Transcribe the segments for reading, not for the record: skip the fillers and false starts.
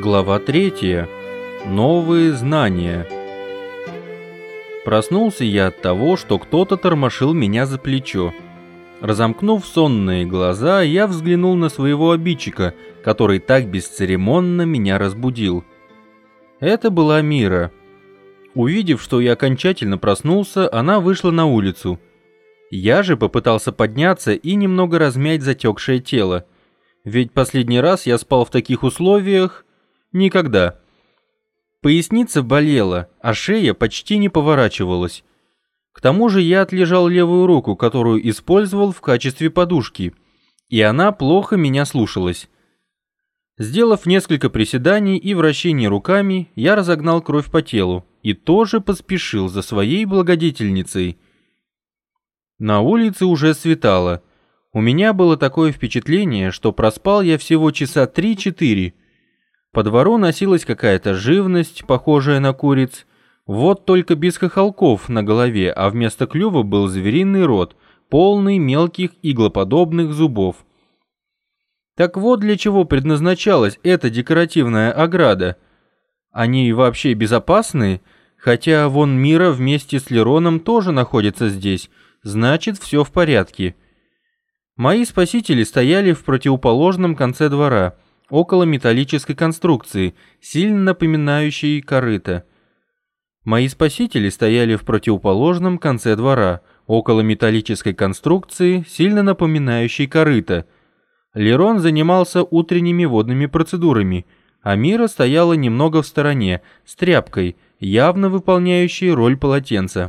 Глава 3. Новые знания. Проснулся я от того, что кто-то тормошил меня за плечо. Разомкнув сонные глаза, я взглянул на своего обидчика, который так бесцеремонно меня разбудил. Это была Мира. Увидев, что я окончательно проснулся, она вышла на улицу. Я же попытался подняться и немного размять затекшее тело. Ведь последний раз я спал в таких условиях никогда. Поясница болела, а шея почти не поворачивалась. К тому же я отлежал левую руку, которую использовал в качестве подушки, и она плохо меня слушалась. Сделав несколько приседаний и вращений руками, я разогнал кровь по телу и тоже поспешил за своей благодетельницей. На улице уже светало. У меня было такое впечатление, что проспал я всего часа 3-4. По двору носилась какая-то живность, похожая на куриц, вот только без хохолков на голове, а вместо клюва был звериный рот, полный мелких иглоподобных зубов. Так вот для чего предназначалась эта декоративная ограда. Они вообще безопасны? Хотя вон Мира вместе с Лероном тоже находится здесь, значит, все в порядке. Мои спасители стояли в противоположном конце двора, около металлической конструкции, сильно напоминающей корыто. Мои спасители стояли в противоположном конце двора, около металлической конструкции, сильно напоминающей корыто. Лерон занимался утренними водными процедурами, а Мира стояла немного в стороне, с тряпкой, явно выполняющей роль полотенца.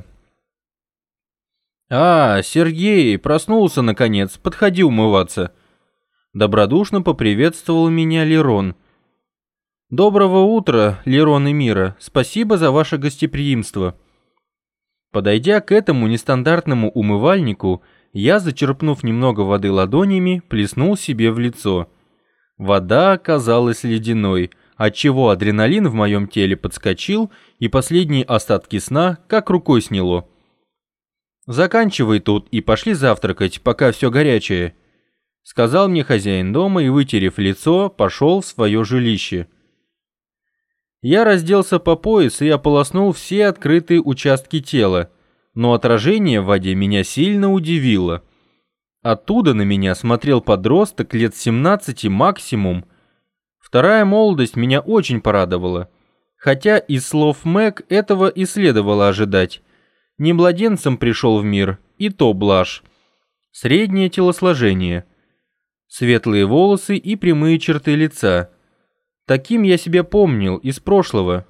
«А, Сергей, проснулся наконец, подходи умываться». Добродушно поприветствовал меня Лерон. «Доброго утра, Лерон и Мира, спасибо за ваше гостеприимство». Подойдя к этому нестандартному умывальнику, я, зачерпнув немного воды ладонями, плеснул себе в лицо. Вода оказалась ледяной, отчего адреналин в моем теле подскочил, и последние остатки сна как рукой сняло. «Заканчивай тут и пошли завтракать, пока все горячее», — сказал мне хозяин дома и, вытерев лицо, пошел в свое жилище. Я разделся по пояс и ополоснул все открытые участки тела, но отражение в воде меня сильно удивило. Оттуда на меня смотрел подросток лет 17 максимум. Вторая молодость меня очень порадовала, хотя из слов Мэг этого и следовало ожидать. Не младенцем пришел в мир, и то блажь. Среднее телосложение. Светлые волосы и прямые черты лица. Таким я себя помнил из прошлого.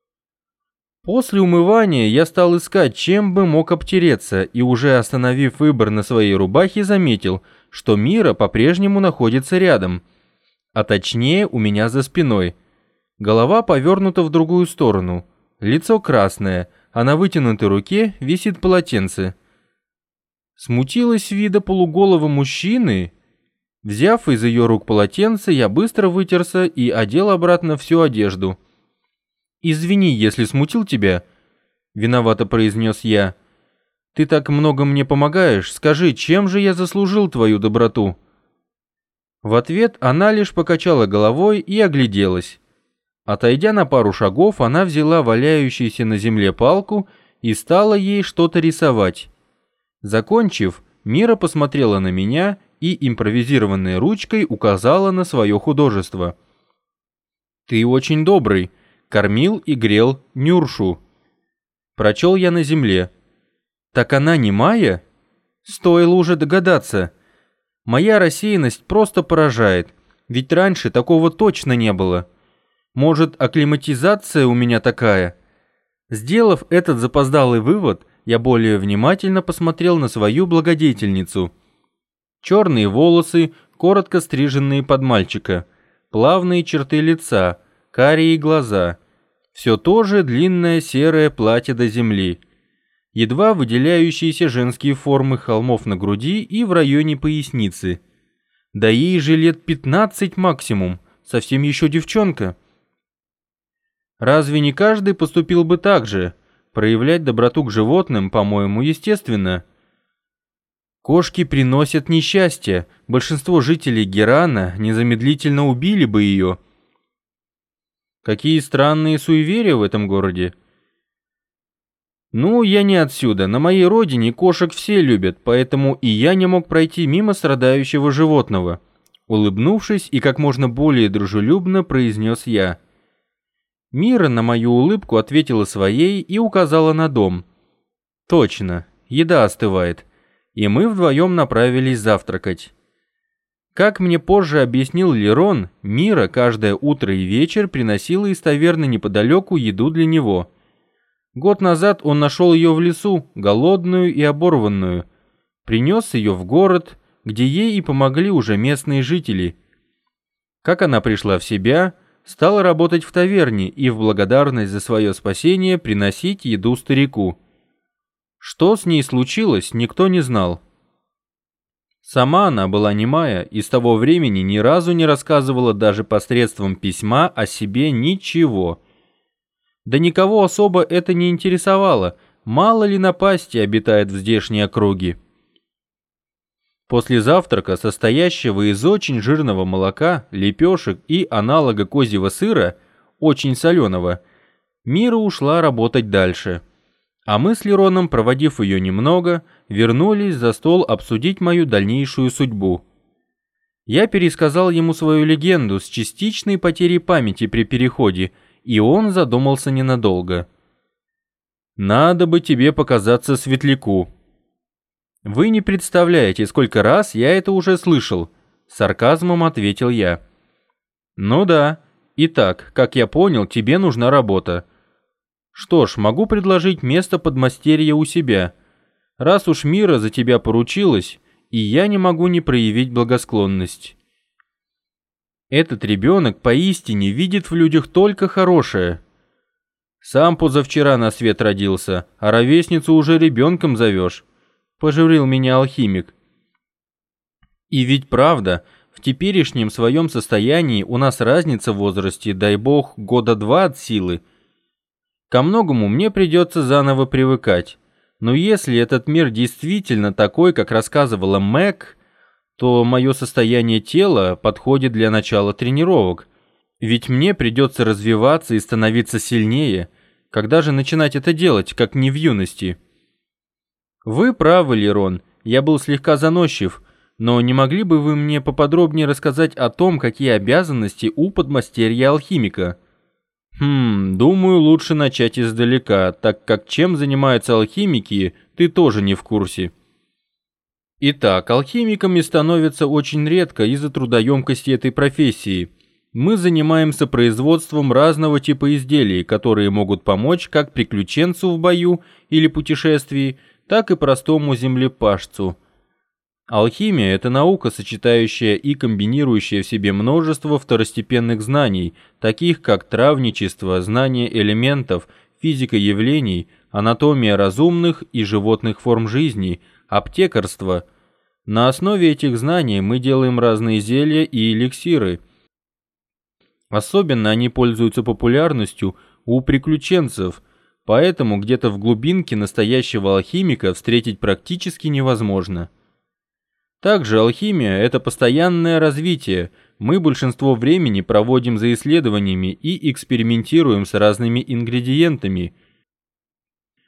После умывания я стал искать, чем бы мог обтереться, и уже остановив выбор на своей рубахе, заметил, что Мира по-прежнему находится рядом. А точнее, у меня за спиной. Голова повернута в другую сторону. Лицо красное, а на вытянутой руке висит полотенце. Смутилась вида полуголого мужчины. Взяв из ее рук полотенце, я быстро вытерся и одел обратно всю одежду. «Извини, если смутил тебя», — виновато произнес я. «Ты так много мне помогаешь, скажи, чем же я заслужил твою доброту?» В ответ она лишь покачала головой и огляделась. Отойдя на пару шагов, она взяла валяющуюся на земле палку и стала ей что-то рисовать. Закончив, Мира посмотрела на меня и импровизированной ручкой указала на свое художество. «Ты очень добрый, кормил и грел Нюршу». Прочел я на земле. «Так она не Майя?» Стоило уже догадаться. Моя рассеянность просто поражает, ведь раньше такого точно не было. Может, акклиматизация у меня такая? Сделав этот запоздалый вывод, я более внимательно посмотрел на свою благодетельницу. Черные волосы, коротко стриженные под мальчика, плавные черты лица, карие глаза. Все то же длинное серое платье до земли. Едва выделяющиеся женские формы холмов на груди и в районе поясницы. Да ей же лет 15 максимум, совсем еще девчонка. Разве не каждый поступил бы так же? Проявлять доброту к животным, по-моему, естественно. Кошки приносят несчастье. Большинство жителей Герана незамедлительно убили бы ее. Какие странные суеверия в этом городе. Ну, я не отсюда. На моей родине кошек все любят, поэтому и я не мог пройти мимо страдающего животного. Улыбнувшись и как можно более дружелюбно произнес я. Мира на мою улыбку ответила своей и указала на дом. Точно, еда остывает. И мы вдвоем направились завтракать. Как мне позже объяснил Лерон, Мира каждое утро и вечер приносила из таверны неподалеку еду для него. Год назад он нашел ее в лесу, голодную и оборванную. Принес ее в город, где ей и помогли уже местные жители. Как она пришла в себя, стала работать в таверне и в благодарность за свое спасение приносить еду старику. Что с ней случилось, никто не знал. Сама она была немая и с того времени ни разу не рассказывала даже посредством письма о себе ничего. Да никого особо это не интересовало, мало ли напасти обитает в здешней округе. После завтрака, состоящего из очень жирного молока, лепешек и аналога козьего сыра, очень соленого, Мира ушла работать дальше. А мы с Лероном, проводив ее немного, вернулись за стол обсудить мою дальнейшую судьбу. Я пересказал ему свою легенду с частичной потерей памяти при переходе, и он задумался ненадолго. «Надо бы тебе показаться светляку». «Вы не представляете, сколько раз я это уже слышал», — сарказмом ответил я. «Ну да. Итак, как я понял, тебе нужна работа. Что ж, могу предложить место подмастерья у себя. Раз уж Мира за тебя поручилась, и я не могу не проявить благосклонность. Этот ребенок поистине видит в людях только хорошее. Сам позавчера на свет родился, а ровесницу уже ребенком зовешь», — пожурил меня алхимик. И ведь правда, в теперешнем своем состоянии у нас разница в возрасте, дай бог, года 2 от силы. Ко многому мне придется заново привыкать, но если этот мир действительно такой, как рассказывала Мэг, то мое состояние тела подходит для начала тренировок, ведь мне придется развиваться и становиться сильнее. Когда же начинать это делать, как не в юности? Вы правы, Лерон, я был слегка заносчив, но не могли бы вы мне поподробнее рассказать о том, какие обязанности у подмастерья алхимика? Думаю, лучше начать издалека, так как чем занимаются алхимики, ты тоже не в курсе. Итак, алхимиками становятся очень редко из-за трудоемкости этой профессии. Мы занимаемся производством разного типа изделий, которые могут помочь как приключенцу в бою или путешествии, так и простому землепашцу. Алхимия – это наука, сочетающая и комбинирующая в себе множество второстепенных знаний, таких как травничество, знание элементов, физика явлений, анатомия разумных и животных форм жизни, аптекарство. На основе этих знаний мы делаем разные зелья и эликсиры. Особенно они пользуются популярностью у приключенцев, поэтому где-то в глубинке настоящего алхимика встретить практически невозможно. Также алхимия – это постоянное развитие. Мы большинство времени проводим за исследованиями и экспериментируем с разными ингредиентами –